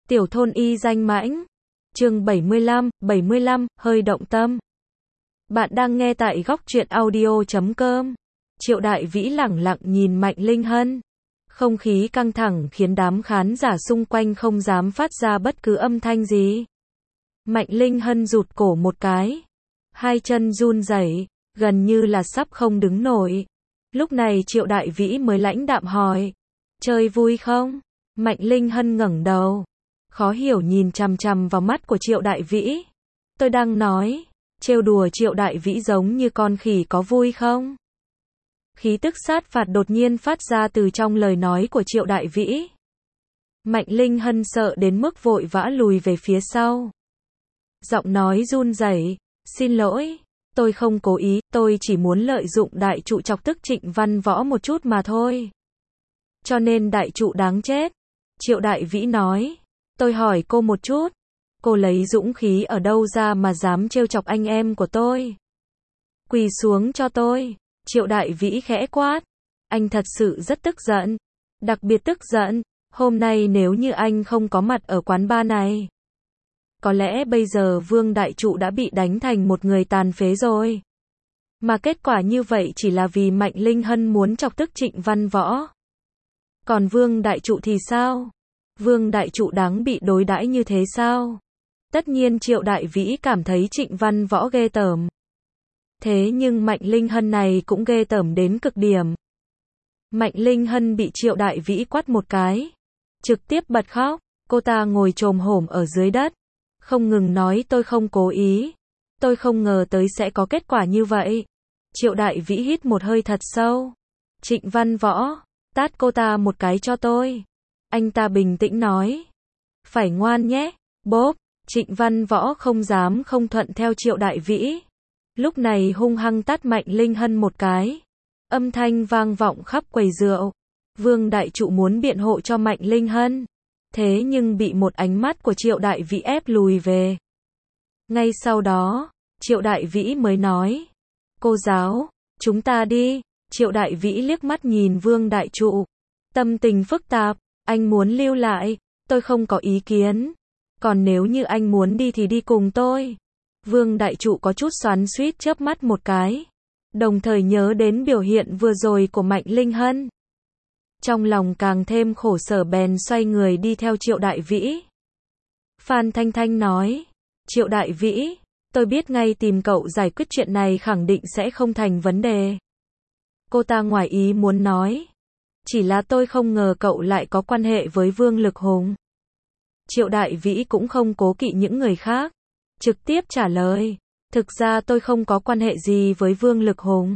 Tiểu thôn y danh mãnh. Chương 75, hơi động tâm. Bạn đang nghe tại góc truyện audio.com. Triệu Đại Vĩ lẳng lặng nhìn Mạnh Linh Hân. Không khí căng thẳng khiến đám khán giả xung quanh không dám phát ra bất cứ âm thanh gì. Mạnh Linh Hân rụt cổ một cái. Hai chân run rẩy, gần như là sắp không đứng nổi. Lúc này Triệu Đại Vĩ mới lãnh đạm hỏi. Chơi vui không? Mạnh Linh Hân ngẩng đầu. Khó hiểu nhìn chằm chằm vào mắt của Triệu Đại Vĩ. Tôi đang nói, trêu đùa Triệu Đại Vĩ giống như con khỉ có vui không? Khí tức sát phạt đột nhiên phát ra từ trong lời nói của Triệu Đại Vĩ. Mạnh Linh Hân sợ đến mức vội vã lùi về phía sau. Giọng nói run rẩy, xin lỗi, tôi không cố ý, tôi chỉ muốn lợi dụng đại trụ chọc tức Trịnh Văn Võ một chút mà thôi. Cho nên đại trụ đáng chết. Triệu Đại Vĩ nói, tôi hỏi cô một chút, cô lấy dũng khí ở đâu ra mà dám trêu chọc anh em của tôi? Quỳ xuống cho tôi. Triệu Đại Vĩ khẽ quát. Anh thật sự rất tức giận. Đặc biệt tức giận. Hôm nay nếu như anh không có mặt ở quán bar này, có lẽ bây giờ Vương Đại Trụ đã bị đánh thành một người tàn phế rồi. Mà kết quả như vậy chỉ là vì Mạnh Linh Hân muốn chọc tức Trịnh Văn Võ. Còn Vương Đại Trụ thì sao? Vương Đại Trụ đáng bị đối đãi như thế sao? Tất nhiên Triệu Đại Vĩ cảm thấy Trịnh Văn Võ ghê tởm. Thế nhưng Mạnh Linh Hân này cũng ghê tởm đến cực điểm. Mạnh Linh Hân bị Triệu Đại Vĩ quát một cái, trực tiếp bật khóc. Cô ta ngồi chồm hổm ở dưới đất, không ngừng nói tôi không cố ý. Tôi không ngờ tới sẽ có kết quả như vậy. Triệu Đại Vĩ hít một hơi thật sâu. Trịnh Văn Võ, tát cô ta một cái cho tôi. Anh ta bình tĩnh nói. Phải ngoan nhé. Bốp. Trịnh Văn Võ không dám không thuận theo Triệu Đại Vĩ. Lúc này hung hăng tát Mạnh Linh Hân một cái. Âm thanh vang vọng khắp quầy rượu. Vương Đại Trụ muốn biện hộ cho Mạnh Linh Hân. Thế nhưng bị một ánh mắt của Triệu Đại Vĩ ép lùi về. Ngay sau đó, Triệu Đại Vĩ mới nói. Cô giáo, chúng ta đi. Triệu Đại Vĩ liếc mắt nhìn Vương Đại Trụ. Tâm tình phức tạp. Anh muốn lưu lại, tôi không có ý kiến. Còn nếu như anh muốn đi thì đi cùng tôi. Vương Đại Trụ có chút xoắn xuýt chớp mắt một cái. Đồng thời nhớ đến biểu hiện vừa rồi của Mạnh Linh Hân. Trong lòng càng thêm khổ sở bèn xoay người đi theo Triệu Đại Vĩ. Phan Thanh Thanh nói. Triệu Đại Vĩ, tôi biết ngay tìm cậu giải quyết chuyện này khẳng định sẽ không thành vấn đề. Cô ta ngoài ý muốn nói. Chỉ là tôi không ngờ cậu lại có quan hệ với Vương Lực Hùng. Triệu Đại Vĩ cũng không cố kỵ những người khác. Trực tiếp trả lời. Thực ra tôi không có quan hệ gì với Vương Lực Hùng.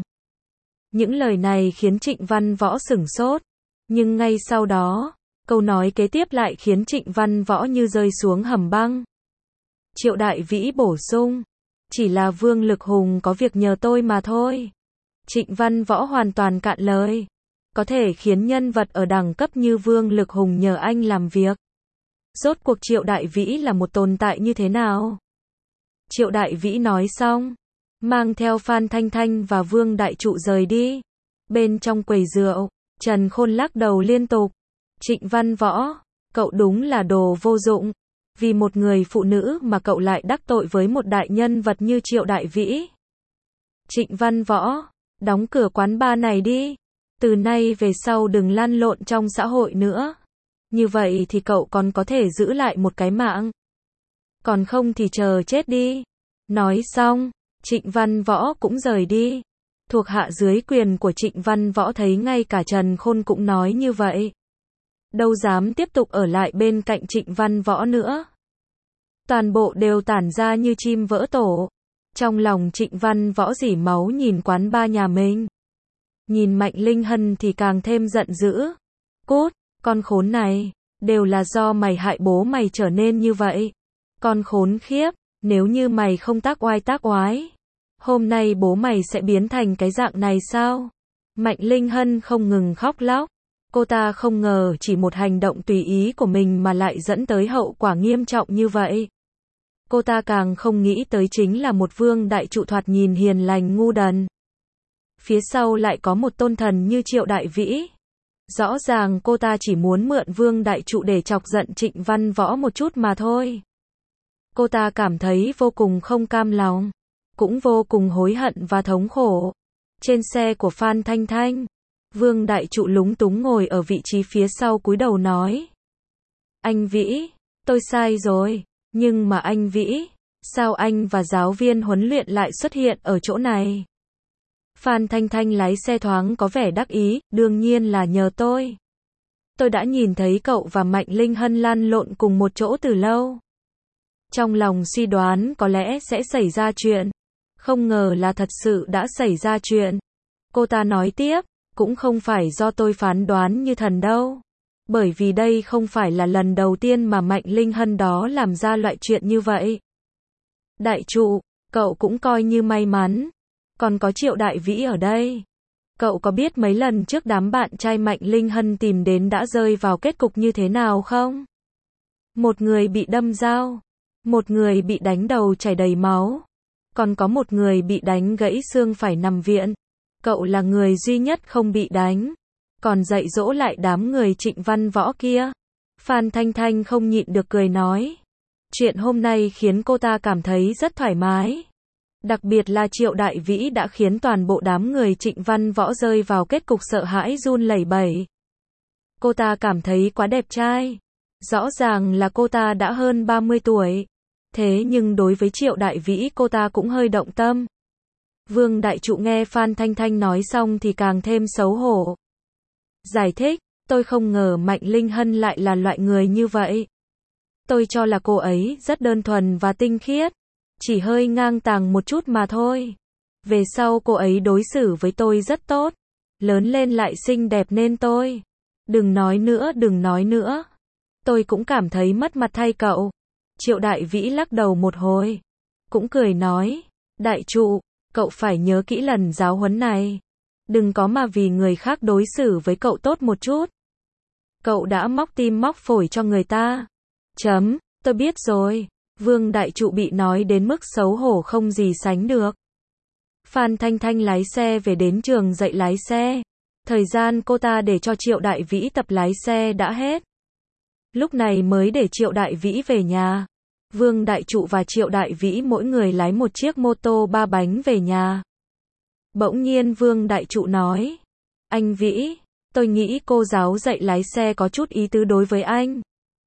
Những lời này khiến Trịnh Văn Võ sửng sốt. Nhưng ngay sau đó, câu nói kế tiếp lại khiến Trịnh Văn Võ như rơi xuống hầm băng. Triệu Đại Vĩ bổ sung. Chỉ là Vương Lực Hùng có việc nhờ tôi mà thôi. Trịnh Văn Võ hoàn toàn cạn lời. Có thể khiến nhân vật ở đẳng cấp như Vương Lực Hùng nhờ anh làm việc. Rốt cuộc Triệu Đại Vĩ là một tồn tại như thế nào? Triệu Đại Vĩ nói xong, mang theo Phan Thanh Thanh và Vương Đại Trụ rời đi. Bên trong quầy rượu, Trần Khôn lắc đầu liên tục. Trịnh Văn Võ, cậu đúng là đồ vô dụng. Vì một người phụ nữ mà cậu lại đắc tội với một đại nhân vật như Triệu Đại Vĩ. Trịnh Văn Võ, đóng cửa quán bar này đi. Từ nay về sau đừng lăn lộn trong xã hội nữa. Như vậy thì cậu còn có thể giữ lại một cái mạng. Còn không thì chờ chết đi. Nói xong, Trịnh Văn Võ cũng rời đi. Thuộc hạ dưới quyền của Trịnh Văn Võ thấy ngay cả Trần Khôn cũng nói như vậy. Đâu dám tiếp tục ở lại bên cạnh Trịnh Văn Võ nữa. Toàn bộ đều tản ra như chim vỡ tổ. Trong lòng Trịnh Văn Võ rỉ máu nhìn quán bar nhà mình. Nhìn Mạnh Linh Hân thì càng thêm giận dữ. Cút, con khốn này, đều là do mày hại bố mày trở nên như vậy. Con khốn khiếp, nếu như mày không tác oai, hôm nay bố mày sẽ biến thành cái dạng này sao? Mạnh Linh Hân không ngừng khóc lóc. Cô ta không ngờ chỉ một hành động tùy ý của mình mà lại dẫn tới hậu quả nghiêm trọng như vậy. Cô ta càng không nghĩ tới chính là một Vương Đại Trụ thoạt nhìn hiền lành ngu đần. Phía sau lại có một tôn thần như Triệu Đại Vĩ. Rõ ràng cô ta chỉ muốn mượn Vương Đại Trụ để chọc giận Trịnh Văn Võ một chút mà thôi. Cô ta cảm thấy vô cùng không cam lòng, cũng vô cùng hối hận và thống khổ. Trên xe của Phan Thanh Thanh, Vương Đại Trụ lúng túng ngồi ở vị trí phía sau cúi đầu nói. Anh Vĩ, tôi sai rồi, nhưng mà anh Vĩ, sao anh và giáo viên huấn luyện lại xuất hiện ở chỗ này? Phan Thanh Thanh lái xe thoáng có vẻ đắc ý, đương nhiên là nhờ tôi. Tôi đã nhìn thấy cậu và Mạnh Linh Hân lăn lộn cùng một chỗ từ lâu. Trong lòng suy đoán có lẽ sẽ xảy ra chuyện. Không ngờ là thật sự đã xảy ra chuyện. Cô ta nói tiếp, cũng không phải do tôi phán đoán như thần đâu. Bởi vì đây không phải là lần đầu tiên mà Mạnh Linh Hân đó làm ra loại chuyện như vậy. Đại Trụ, cậu cũng coi như may mắn. Còn có Triệu Đại Vĩ ở đây. Cậu có biết mấy lần trước đám bạn trai Mạnh Linh Hân tìm đến đã rơi vào kết cục như thế nào không? Một người bị đâm dao, một người bị đánh đầu chảy đầy máu, còn có một người bị đánh gãy xương phải nằm viện. Cậu là người duy nhất không bị đánh, còn dạy dỗ lại đám người Trịnh Văn Võ kia. Phan Thanh Thanh không nhịn được cười nói. Chuyện hôm nay khiến cô ta cảm thấy rất thoải mái. Đặc biệt là Triệu Đại Vĩ đã khiến toàn bộ đám người Trịnh Văn Võ rơi vào kết cục sợ hãi run lẩy bẩy. Cô ta cảm thấy quá đẹp trai. Rõ ràng là cô ta đã hơn 30 tuổi. Thế nhưng đối với Triệu Đại Vĩ cô ta cũng hơi động tâm. Vương Đại Trụ nghe Phan Thanh Thanh nói xong thì càng thêm xấu hổ. Giải thích, tôi không ngờ Mạnh Linh Hân lại là loại người như vậy. Tôi cho là cô ấy rất đơn thuần và tinh khiết. Chỉ hơi ngang tàng một chút mà thôi. Về sau cô ấy đối xử với tôi rất tốt. Lớn lên lại xinh đẹp nên tôi. Đừng nói nữa, đừng nói nữa. Tôi cũng cảm thấy mất mặt thay cậu. Triệu Đại Vĩ lắc đầu một hồi. Cũng cười nói. Đại Trụ, cậu phải nhớ kỹ lần giáo huấn này. Đừng có mà vì người khác đối xử với cậu tốt một chút. Cậu đã móc tim móc phổi cho người ta. Tôi biết rồi. Vương Đại Trụ bị nói đến mức xấu hổ không gì sánh được. Phan Thanh Thanh lái xe về đến trường dạy lái xe. Thời gian cô ta để cho Triệu Đại Vĩ tập lái xe đã hết. Lúc này mới để Triệu Đại Vĩ về nhà. Vương Đại Trụ và Triệu Đại Vĩ mỗi người lái một chiếc mô tô 3 bánh về nhà. Bỗng nhiên Vương Đại Trụ nói. Anh Vĩ, tôi nghĩ cô giáo dạy lái xe có chút ý tứ đối với anh.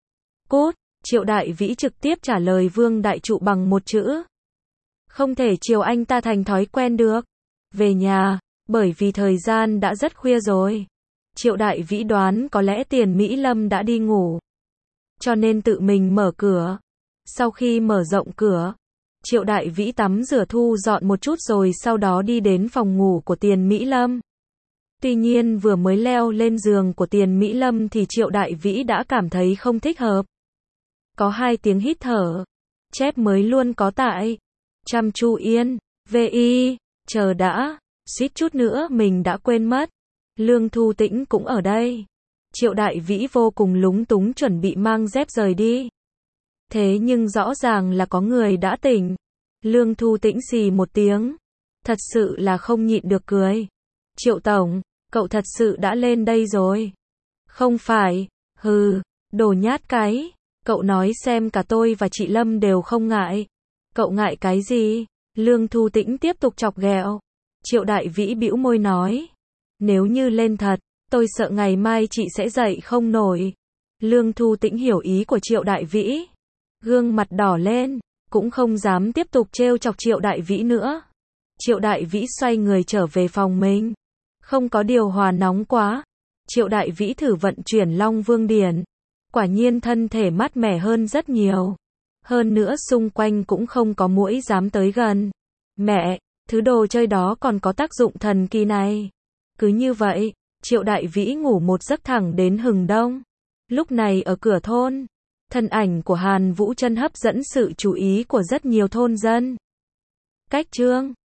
Cút. Triệu Đại Vĩ trực tiếp trả lời Vương Đại Trụ bằng một chữ. Không thể chiều anh ta thành thói quen được. Về nhà, bởi vì thời gian đã rất khuya rồi. Triệu Đại Vĩ đoán có lẽ Tiền Mỹ Lâm đã đi ngủ. Cho nên tự mình mở cửa. Sau khi mở rộng cửa, Triệu Đại Vĩ tắm rửa thu dọn một chút rồi sau đó đi đến phòng ngủ của Tiền Mỹ Lâm. Tuy nhiên vừa mới leo lên giường của Tiền Mỹ Lâm thì Triệu Đại Vĩ đã cảm thấy không thích hợp. Có 2 tiếng hít thở. Chép mới luôn có tại. Chăm Chu Yên. VI. Chờ đã. Suýt chút nữa mình đã quên mất. Lương Thu Tĩnh cũng ở đây. Triệu Đại Vĩ vô cùng lúng túng chuẩn bị mang dép rời đi. Thế nhưng rõ ràng là có người đã tỉnh. Lương Thu Tĩnh xì một tiếng. Thật sự là không nhịn được cười. Triệu Tổng, cậu thật sự đã lên đây rồi. Không phải. Hừ. Đồ nhát cái. Cậu nói xem cả tôi và chị Lâm đều không ngại. Cậu ngại cái gì? Lương Thu Tĩnh tiếp tục chọc ghẹo. Triệu Đại Vĩ bĩu môi nói. Nếu như lên thật, tôi sợ ngày mai chị sẽ dậy không nổi. Lương Thu Tĩnh hiểu ý của Triệu Đại Vĩ. Gương mặt đỏ lên, cũng không dám tiếp tục trêu chọc Triệu Đại Vĩ nữa. Triệu Đại Vĩ xoay người trở về phòng mình. Không có điều hòa nóng quá. Triệu Đại Vĩ thử vận chuyển Long Vương Điển. Quả nhiên thân thể mát mẻ hơn rất nhiều. Hơn nữa xung quanh cũng không có muỗi dám tới gần. Mẹ, thứ đồ chơi đó còn có tác dụng thần kỳ này. Cứ như vậy, Triệu Đại Vĩ ngủ một giấc thẳng đến hừng đông. Lúc này ở cửa thôn, thân ảnh của Hàn Vũ Chân hấp dẫn sự chú ý của rất nhiều thôn dân. Cách chương